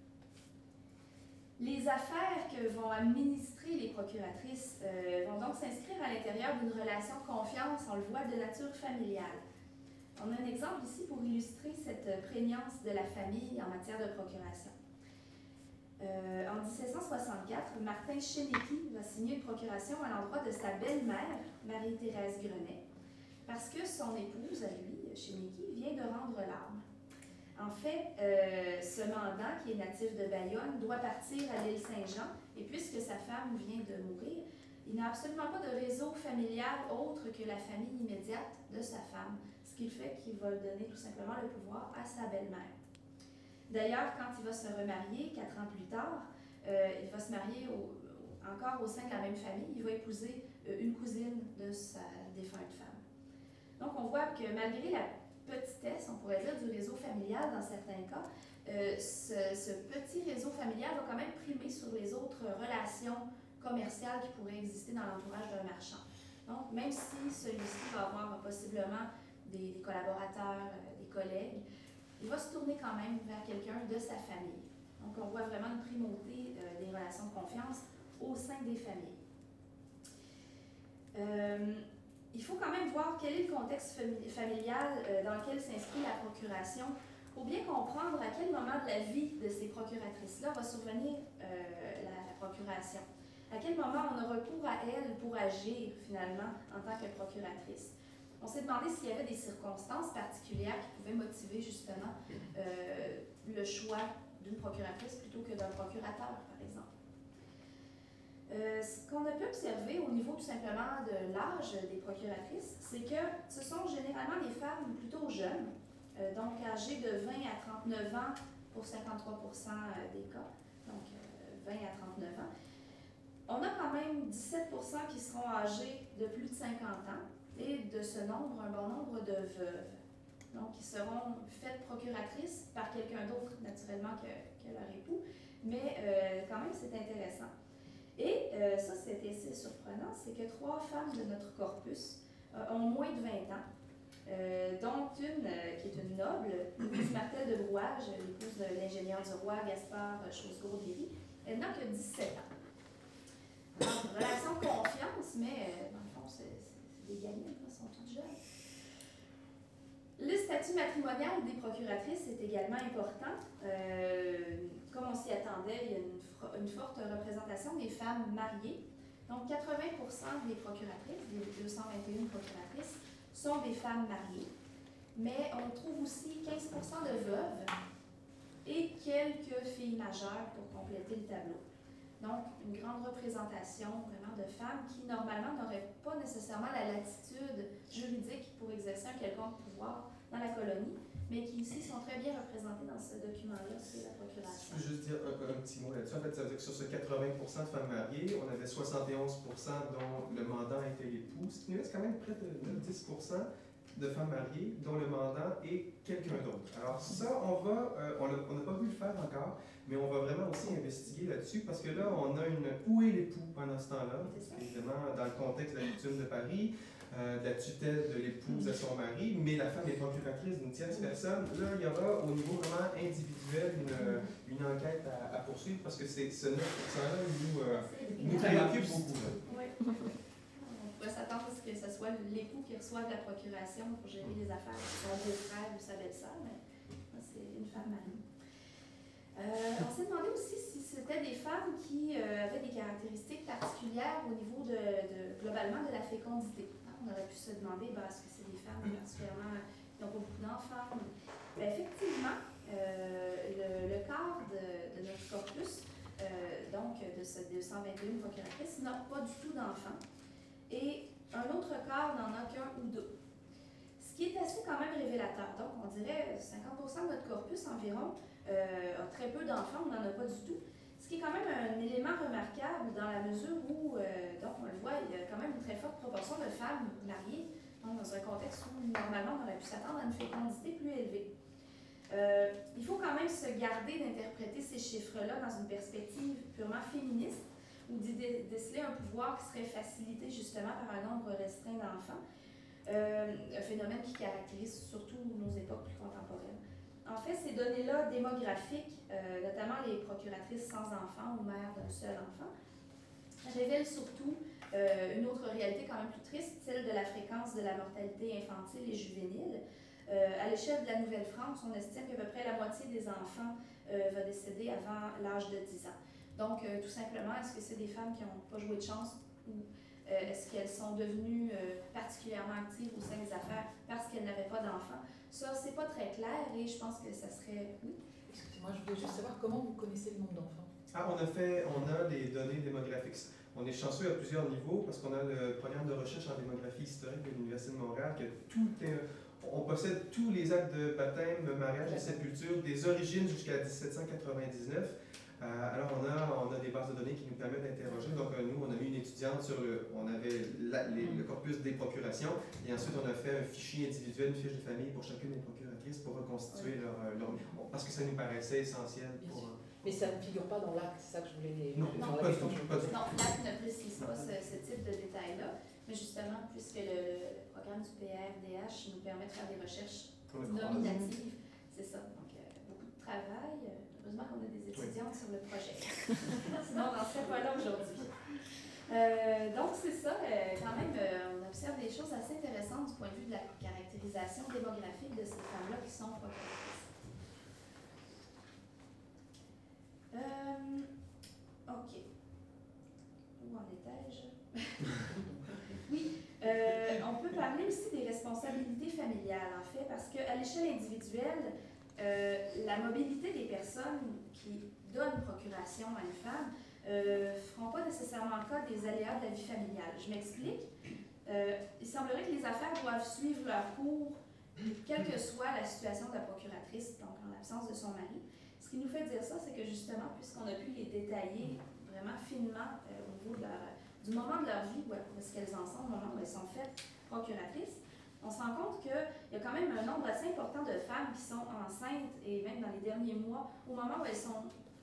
Les affaires que vont administrer les procuratrices vont donc s'inscrire à l'intérieur d'une relation de confiance, on le voit, de nature familiale. On a un exemple ici pour illustrer cette prégnance de la famille en matière de procuration. En 1764, Martin Chénéqui va signer une procuration à l'endroit de sa belle-mère, Marie-Thérèse Grenet, parce que son épouse, à lui, Chénéqui, vient de rendre l'âme. En fait, ce mandant, qui est natif de Bayonne, doit partir à l'île Saint-Jean, et puisque sa femme vient de mourir, il n'a absolument pas de réseau familial autre que la famille immédiate de sa femme, ce qui fait qu'il va donner tout simplement le pouvoir à sa belle-mère. D'ailleurs, quand il va se remarier, 4 ans plus tard, il va se marier encore au sein de la même famille. Il va épouser une cousine de sa défunte femme. Donc, on voit que malgré la petitesse, on pourrait dire, du réseau familial dans certains cas, ce petit réseau familial va quand même primer sur les autres relations commerciales qui pourraient exister dans l'entourage d'un marchand. Donc, même si celui-ci va avoir possiblement des collaborateurs, des collègues, il va se tourner quand même vers quelqu'un de sa famille. Donc, on voit vraiment une primauté des relations de confiance au sein des familles. Il faut quand même voir quel est le contexte familial dans lequel s'inscrit la procuration pour bien comprendre à quel moment de la vie de ces procuratrices-là va survenir la procuration. À quel moment on a recours à elle pour agir, finalement, en tant que procuratrice. On s'est demandé s'il y avait des circonstances particulières qui pouvaient motiver, justement, le choix d'une procuratrice plutôt que d'un procurateur, par exemple. Ce qu'on a pu observer au niveau, tout simplement, de l'âge des procuratrices, c'est que ce sont généralement des femmes plutôt jeunes, donc âgées de 20 à 39 ans pour 53% des cas, donc 20 à 39 ans. On a quand même 17% qui seront âgés de plus de 50 ans, et de ce nombre, un bon nombre de veuves. donc qui seront faites procuratrices par quelqu'un d'autre, naturellement, que leur époux, mais quand même, c'est intéressant. Et ça, c'était assez surprenant, c'est que 3 femmes de notre corpus ont moins de 20 ans, dont une qui est une noble, l'épouse Martel de Brouage, l'épouse de l'ingénieur du roi Gaspard Chosgour-Léry. Elle n'a que 17 ans. Alors, relation de confiance, mais dans le fond, c'est des gamines, elles sont toutes jeunes. Le statut matrimonial des procuratrices est également important. Comme on s'y attendait, il y a une forte représentation des femmes mariées. Donc, 80% des procuratrices, des 221 procuratrices, sont des femmes mariées. Mais on trouve aussi 15% de veuves et quelques filles majeures pour compléter le tableau. Donc, une grande représentation vraiment de femmes qui, normalement, n'auraient pas nécessairement la latitude juridique pour exercer un quelconque pouvoir dans la colonie, mais qui ici sont très bien représentées dans ce document-là, c'est la procuration. Je peux juste dire un petit mot là-dessus. En fait, ça veut dire que sur ce 80% de femmes mariées, on avait 71% dont le mandant était l'époux, ce qui nous laisse quand même près de 10% de femmes mariées dont le mandant est quelqu'un d'autre. Alors ça, on n'a pas pu le faire encore, mais on va vraiment aussi investiguer là-dessus parce que là, on a où est l'époux pendant ce temps-là? Évidemment, dans le contexte de la coutume de Paris, de la tutelle de l'épouse à son mari, mais la femme est procuratrice d'une tierce personne. Là, il y aura au niveau vraiment individuel une enquête à poursuivre parce que ce 9%-là nous préoccupe beaucoup. Oui. On pourrait s'attendre à ce que ce soit l'époux qui reçoive la procuration pour gérer les affaires de son beau-frère ou sa belle-sœur, mais c'est une femme mariée. On s'est demandé aussi si c'était des femmes qui avaient des caractéristiques particulières au niveau globalement de la fécondité. On aurait pu se demander, est-ce que c'est des femmes particulièrement qui n'ont pas beaucoup d'enfants? Effectivement, le quart de notre corpus, donc de ce 221 procuratrices, n'a pas du tout d'enfants. Et un autre quart n'en a qu'un ou deux. Ce qui est assez quand même révélateur. Donc, on dirait 50% de notre corpus environ a très peu d'enfants, on n'en a pas du tout. Ce qui est quand même un élément remarquable dans la mesure où, donc on le voit, il y a quand même une très forte proportion de femmes mariées, donc dans un contexte où normalement on aurait pu s'attendre à une fécondité plus élevée. Il faut quand même se garder d'interpréter ces chiffres-là dans une perspective purement féministe ou d'y déceler un pouvoir qui serait facilité justement par un nombre restreint d'enfants, un phénomène qui caractérise surtout nos époques plus contemporaines. En fait, ces données-là démographiques, notamment les procuratrices sans enfants ou mères d'un seul enfant, révèlent surtout une autre réalité quand même plus triste, celle de la fréquence de la mortalité infantile et juvénile. À l'échelle de la Nouvelle-France, on estime qu'à peu près la moitié des enfants va décéder avant l'âge de 10 ans. Donc, tout simplement, est-ce que c'est des femmes qui n'ont pas joué de chance ou est-ce qu'elles sont devenues particulièrement actives au sein des affaires parce qu'elles n'avaient pas d'enfants? Ça, c'est pas très clair et je pense que ça serait... Oui? Excusez-moi, je voulais juste savoir comment vous connaissez le nombre d'enfants. On a des données démographiques. On est chanceux à plusieurs niveaux parce qu'on a le programme de recherche en démographie historique de l'Université de Montréal on possède tous les actes de baptême, mariage et sépulture des origines jusqu'à 1799. Alors, on a des bases de données qui nous permettent d'interroger. Donc, nous, on a mis une étudiante on avait le corpus des procurations et ensuite, on a fait un fichier individuel, une fiche de famille pour chacune des procuratrices pour reconstituer leur parce que ça nous paraissait essentiel pour... Mais ça ne figure pas dans l'acte, c'est ça que je voulais... Non, pas du tout. Non, l'acte ne précise pas ce type de détails-là, mais justement, puisque le programme du PRDH nous permet de faire des recherches nominatives, c'est ça. Donc, beaucoup de travail. Heureusement qu'on a des étudiantes sur le projet. Sinon, on n'en serait pas là aujourd'hui. Donc, c'est ça. Quand même, on observe des choses assez intéressantes du point de vue de la caractérisation démographique de ces femmes-là qui sont procuratrices. OK. Où en étais-je? Oui. On peut parler aussi des responsabilités familiales, en fait, parce qu'à l'échelle individuelle, la mobilité des personnes qui donnent procuration à une femme ne feront pas nécessairement cas des aléas de la vie familiale. Je m'explique. Il semblerait que les affaires doivent suivre leur cours, quelle que soit la situation de la procuratrice, donc en l'absence de son mari. Ce qui nous fait dire ça, c'est que justement, puisqu'on a pu les détailler vraiment finement au niveau du moment de leur vie, où est-ce qu'elles en sont, au moment où elles sont faites procuratrices, on se rend compte qu'il y a quand même un nombre assez important de femmes qui sont enceintes et même dans les derniers mois, au moment où elles sont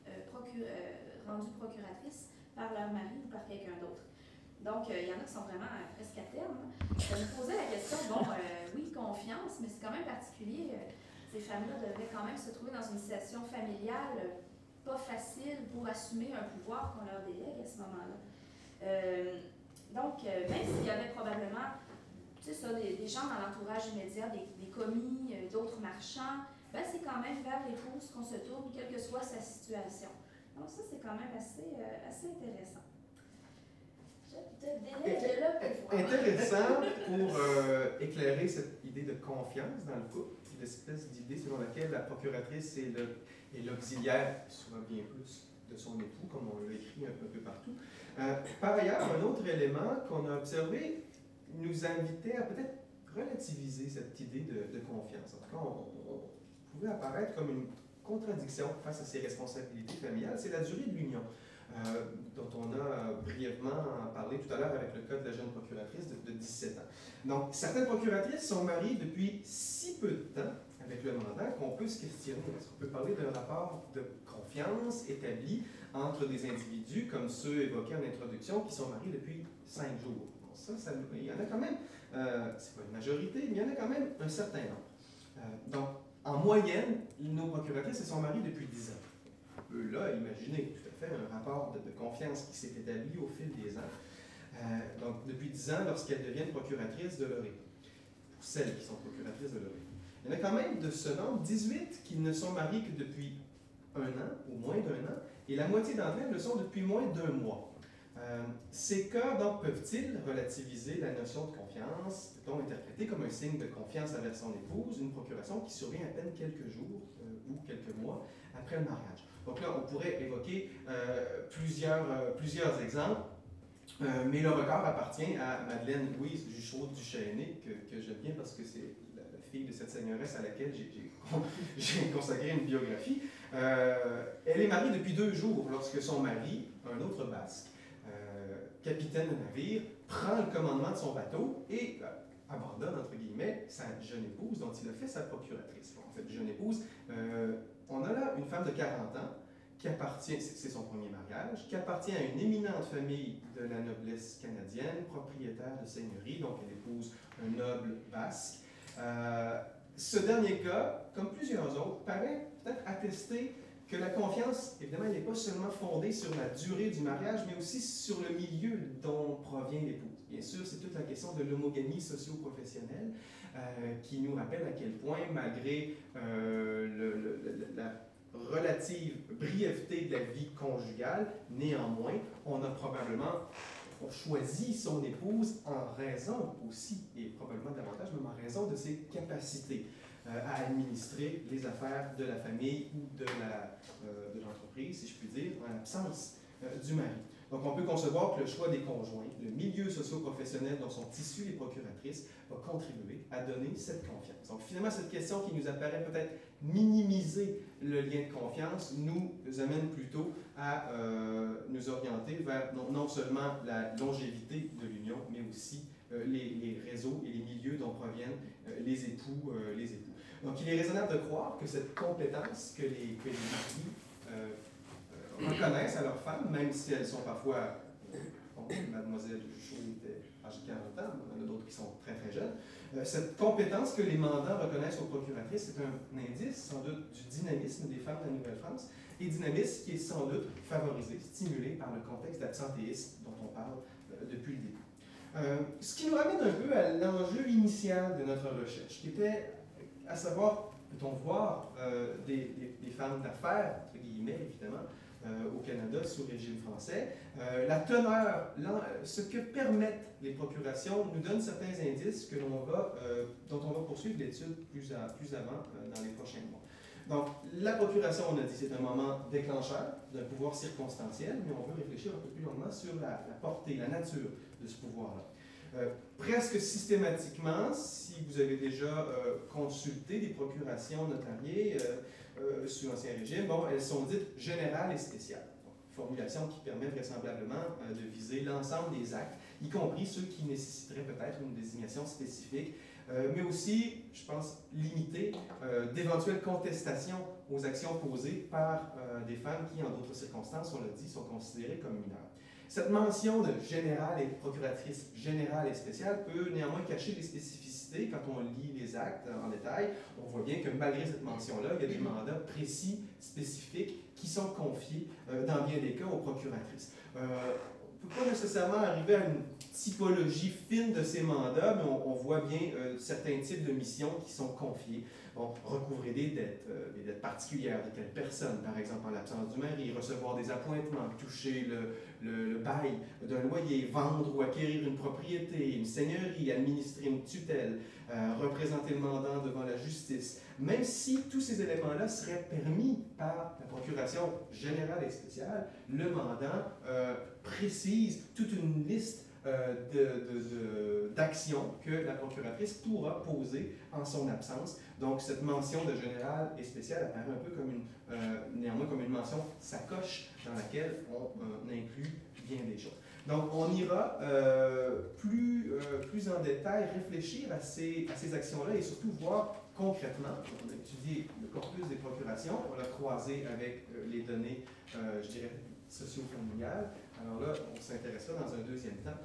rendues procuratrices par leur mari ou par quelqu'un d'autre. Donc, il y en a qui sont vraiment presque à terme. Ça me posait la question, oui, confiance, mais c'est quand même particulier. Ces femmes-là devaient quand même se trouver dans une situation familiale pas facile pour assumer un pouvoir qu'on leur délègue à ce moment-là. Donc, même s'il y avait probablement des gens dans l'entourage immédiat, des commis, d'autres marchands, c'est quand même vers l'épouse qu'on se tourne, quelle que soit sa situation. Donc ça, c'est quand même assez intéressant. Je te délègue là pour voir. Intéressant pour éclairer cette idée de confiance dans le couple, l'espèce d'idée selon laquelle la procuratrice est l'auxiliaire, souvent bien plus, de son époux, comme on l'a écrit un peu partout. Par ailleurs, un autre élément qu'on a observé nous invitait à peut-être relativiser cette idée de confiance. En tout cas, on pouvait apparaître comme une contradiction face à ces responsabilités familiales, c'est la durée de l'union, dont on a brièvement parlé tout à l'heure avec le cas de la jeune procuratrice de 17 ans. Donc, certaines procuratrices sont mariées depuis si peu de temps avec le mandat qu'on peut se questionner. Est-ce qu'on peut parler d'un rapport de confiance établi entre des individus comme ceux évoqués en introduction qui sont mariés depuis 5 jours? Bon, il y en a quand même, c'est pas une majorité, mais il y en a quand même un certain nombre. Donc, en moyenne, nos procuratrices se sont mariées depuis 10 ans. On peut là imaginer tout à fait un rapport de confiance qui s'est établi au fil des ans. Donc, depuis 10 ans, lorsqu'elles deviennent procuratrices de l'Orée, pour celles qui sont procuratrices de l'Orée. Il y en a quand même de ce nombre, 18 qui ne sont mariés que depuis 1 an, ou moins d'1 an, et la moitié d'entre elles le sont depuis moins d'1 mois. Ces cas, donc, peuvent-ils relativiser la notion de confiance, peut-on interpréter comme un signe de confiance envers son épouse, une procuration qui survient à peine quelques jours ou quelques mois après le mariage? Donc là, on pourrait évoquer plusieurs exemples, mais le record appartient à Madeleine-Louise Juchaud-Duchesnay, que j'aime bien parce que c'est la fille de cette seigneuresse à laquelle j'ai consacré une biographie. Elle est mariée depuis 2 jours lorsque son mari, un autre basque, capitaine de navire, prend le commandement de son bateau et abandonne, entre guillemets, sa jeune épouse dont il a fait sa procuratrice. Bon, en fait, jeune épouse, on a là une femme de 40 ans qui appartient, c'est son premier mariage, qui appartient à une éminente famille de la noblesse canadienne, propriétaire de seigneurie, donc elle épouse un noble basque. Ce dernier cas, comme plusieurs autres, paraît peut-être attester que la confiance, évidemment, elle n'est pas seulement fondée sur la durée du mariage, mais aussi sur le milieu dont provient l'épouse. Bien sûr, c'est toute la question de l'homogamie socio-professionnelle qui nous rappelle à quel point, malgré la relative brièveté de la vie conjugale, néanmoins, on a probablement choisi son épouse en raison aussi, et probablement davantage, même en raison de ses capacités à administrer les affaires de la famille ou de l'entreprise, si je puis dire, en l'absence du mari. Donc, on peut concevoir que le choix des conjoints, le milieu socio-professionnel dont sont issues les procuratrices, va contribuer à donner cette confiance. Donc, finalement, cette question qui nous apparaît peut-être minimiser le lien de confiance nous amène plutôt à nous orienter vers non seulement la longévité de l'union, mais aussi les réseaux et les milieux dont proviennent les époux. Donc, il est raisonnable de croire que cette compétence que les maris reconnaissent à leurs femmes, même si elles sont parfois, mademoiselle Juchaud était âgée de 40 ans, il y en a d'autres qui sont très très jeunes, cette compétence que les mandats reconnaissent aux procuratrices, c'est un indice sans doute du dynamisme des femmes de la Nouvelle-France, et dynamisme qui est sans doute favorisé, stimulé par le contexte d'absentéisme dont on parle depuis le début. Ce qui nous ramène un peu à l'enjeu initial de notre recherche, qui était à savoir, peut-on voir des femmes d'affaires, entre guillemets évidemment, au Canada sous régime français. La teneur, ce que permettent les procurations nous donne certains indices que dont on va poursuivre l'étude plus avant dans les prochains mois. Donc, la procuration, on a dit, c'est un moment déclencheur d'un pouvoir circonstanciel, mais on veut réfléchir un peu plus longuement sur la portée, la nature de ce pouvoir-là. Presque systématiquement, si vous avez déjà consulté des procurations notariées sous l'Ancien Régime, elles sont dites générales et spéciales. Donc, formulation qui permet vraisemblablement de viser l'ensemble des actes, y compris ceux qui nécessiteraient peut-être une désignation spécifique mais aussi, je pense, limiter d'éventuelles contestations aux actions posées par des femmes qui, en d'autres circonstances, on l'a dit, sont considérées comme mineures. Cette mention de générale et procuratrice générale et spéciale peut néanmoins cacher des spécificités. Quand on lit les actes en détail, on voit bien que malgré cette mention-là, il y a des mandats précis, spécifiques, qui sont confiés dans bien des cas aux procuratrices. On ne peut pas nécessairement arriver à une typologie fine de ces mandats, mais on voit bien certains types de missions qui sont confiées. Bon, recouvrer des dettes particulières de telle personne, par exemple en l'absence du mari, recevoir des appointements, toucher le bail d'un loyer, vendre ou acquérir une propriété, une seigneurie, administrer une tutelle, représenter le mandant devant la justice. Même si tous ces éléments-là seraient permis par la procuration générale et spéciale, le mandant précise toute une liste d'actions que la procuratrice pourra poser en son absence. Donc, cette mention de général et spécial apparaît un peu comme néanmoins comme une mention sacoche dans laquelle on inclut bien des choses. Donc, on ira plus en détail réfléchir à ces actions-là et surtout voir concrètement. On a étudié le corpus des procurations, on l'a croisé avec les données, je dirais, socio-familiales. Alors là, on s'intéressera dans un deuxième temps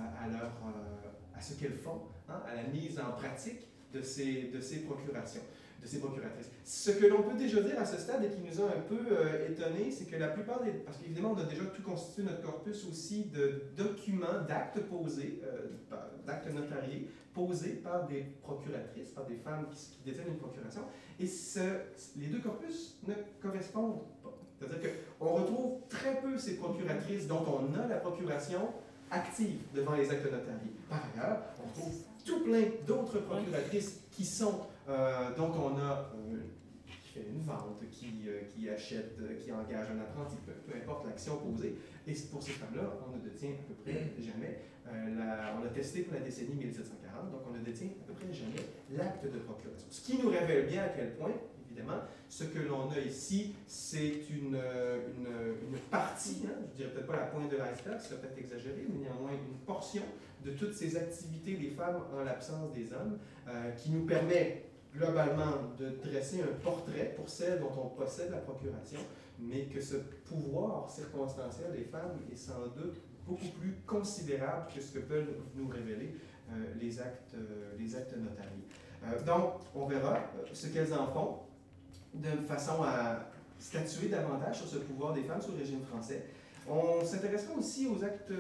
à ce qu'elles font, hein, à la mise en pratique de ces procurations, de ces procuratrices. Ce que l'on peut déjà dire à ce stade et qui nous a un peu étonnés, c'est que la plupart des... Parce qu'évidemment, on a déjà tout constitué notre corpus aussi de documents, d'actes posés, d'actes notariés, posés par des procuratrices, par des femmes qui détiennent une procuration. Et les deux corpus ne correspondent pas. C'est-à-dire qu'on retrouve très peu ces procuratrices dont on a la procuration active devant les actes notariés. Par ailleurs, on trouve tout plein d'autres procuratrices qui sont, dont on a qui fait une vente, qui achète, qui engage un apprenti, peu importe l'action posée. Et pour ces femmes-là, on ne détient à peu près jamais, on a testé pour la décennie 1740, donc on ne détient à peu près jamais l'acte de procuration. Ce qui nous révèle bien à quel point, évidemment, ce que l'on a ici, c'est une partie, hein, je ne dirais peut-être pas la pointe de l'iceberg, c'est peut-être exagéré, mais néanmoins une portion de toutes ces activités des femmes en l'absence des hommes, qui nous permet globalement de dresser un portrait pour celles dont on possède la procuration, mais que ce pouvoir circonstanciel des femmes est sans doute beaucoup plus considérable que ce que peuvent nous révéler les actes notariés. Donc, on verra ce qu'elles en font de façon à statuer davantage sur ce pouvoir des femmes sous le régime français. On s'intéressera aussi aux actes,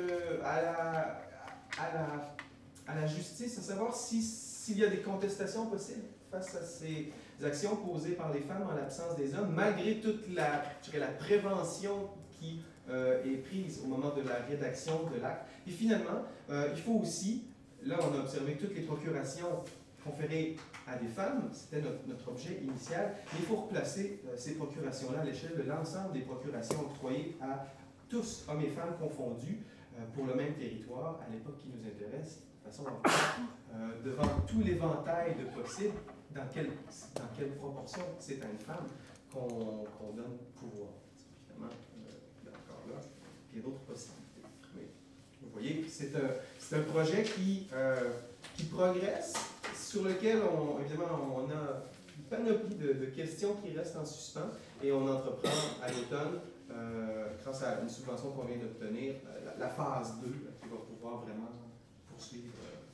à la justice, à savoir s'il y a des contestations possibles face à ces actions posées par les femmes en l'absence des hommes, malgré toute la prévention qui est prise au moment de la rédaction de l'acte. Et finalement, il faut aussi, là on a observé toutes les procurations conférées à des femmes, c'était notre objet initial, mais il faut replacer ces procurations-là à l'échelle de l'ensemble des procurations octroyées à tous, hommes et femmes confondus, pour le même territoire, à l'époque qui nous intéresse, de façon devant tout l'éventail de possibles, dans quelle proportion c'est à une femme qu'on donne pouvoir. Évidemment, encore là, il y a d'autres possibilités. Mais vous voyez, c'est un projet qui progresse, sur lequel, évidemment, on a une panoplie de questions qui restent en suspens et on entreprend à l'automne, grâce à une subvention qu'on vient d'obtenir, la phase 2 qui va pouvoir vraiment poursuivre.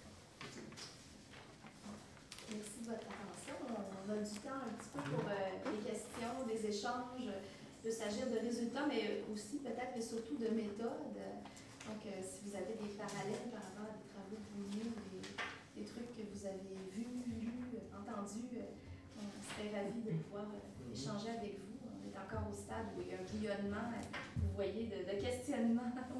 Merci de votre attention. On a du temps un petit peu pour les questions, des échanges. Il peut s'agir de résultats, mais aussi peut-être et surtout de méthodes. Donc, si vous avez des parallèles par rapport à des travaux de vous, des trucs que vous avez vus, lus, entendus, on serait ravis de pouvoir échanger avec vous. On est encore au stade où il y a un bouillonnement, vous voyez, de questionnement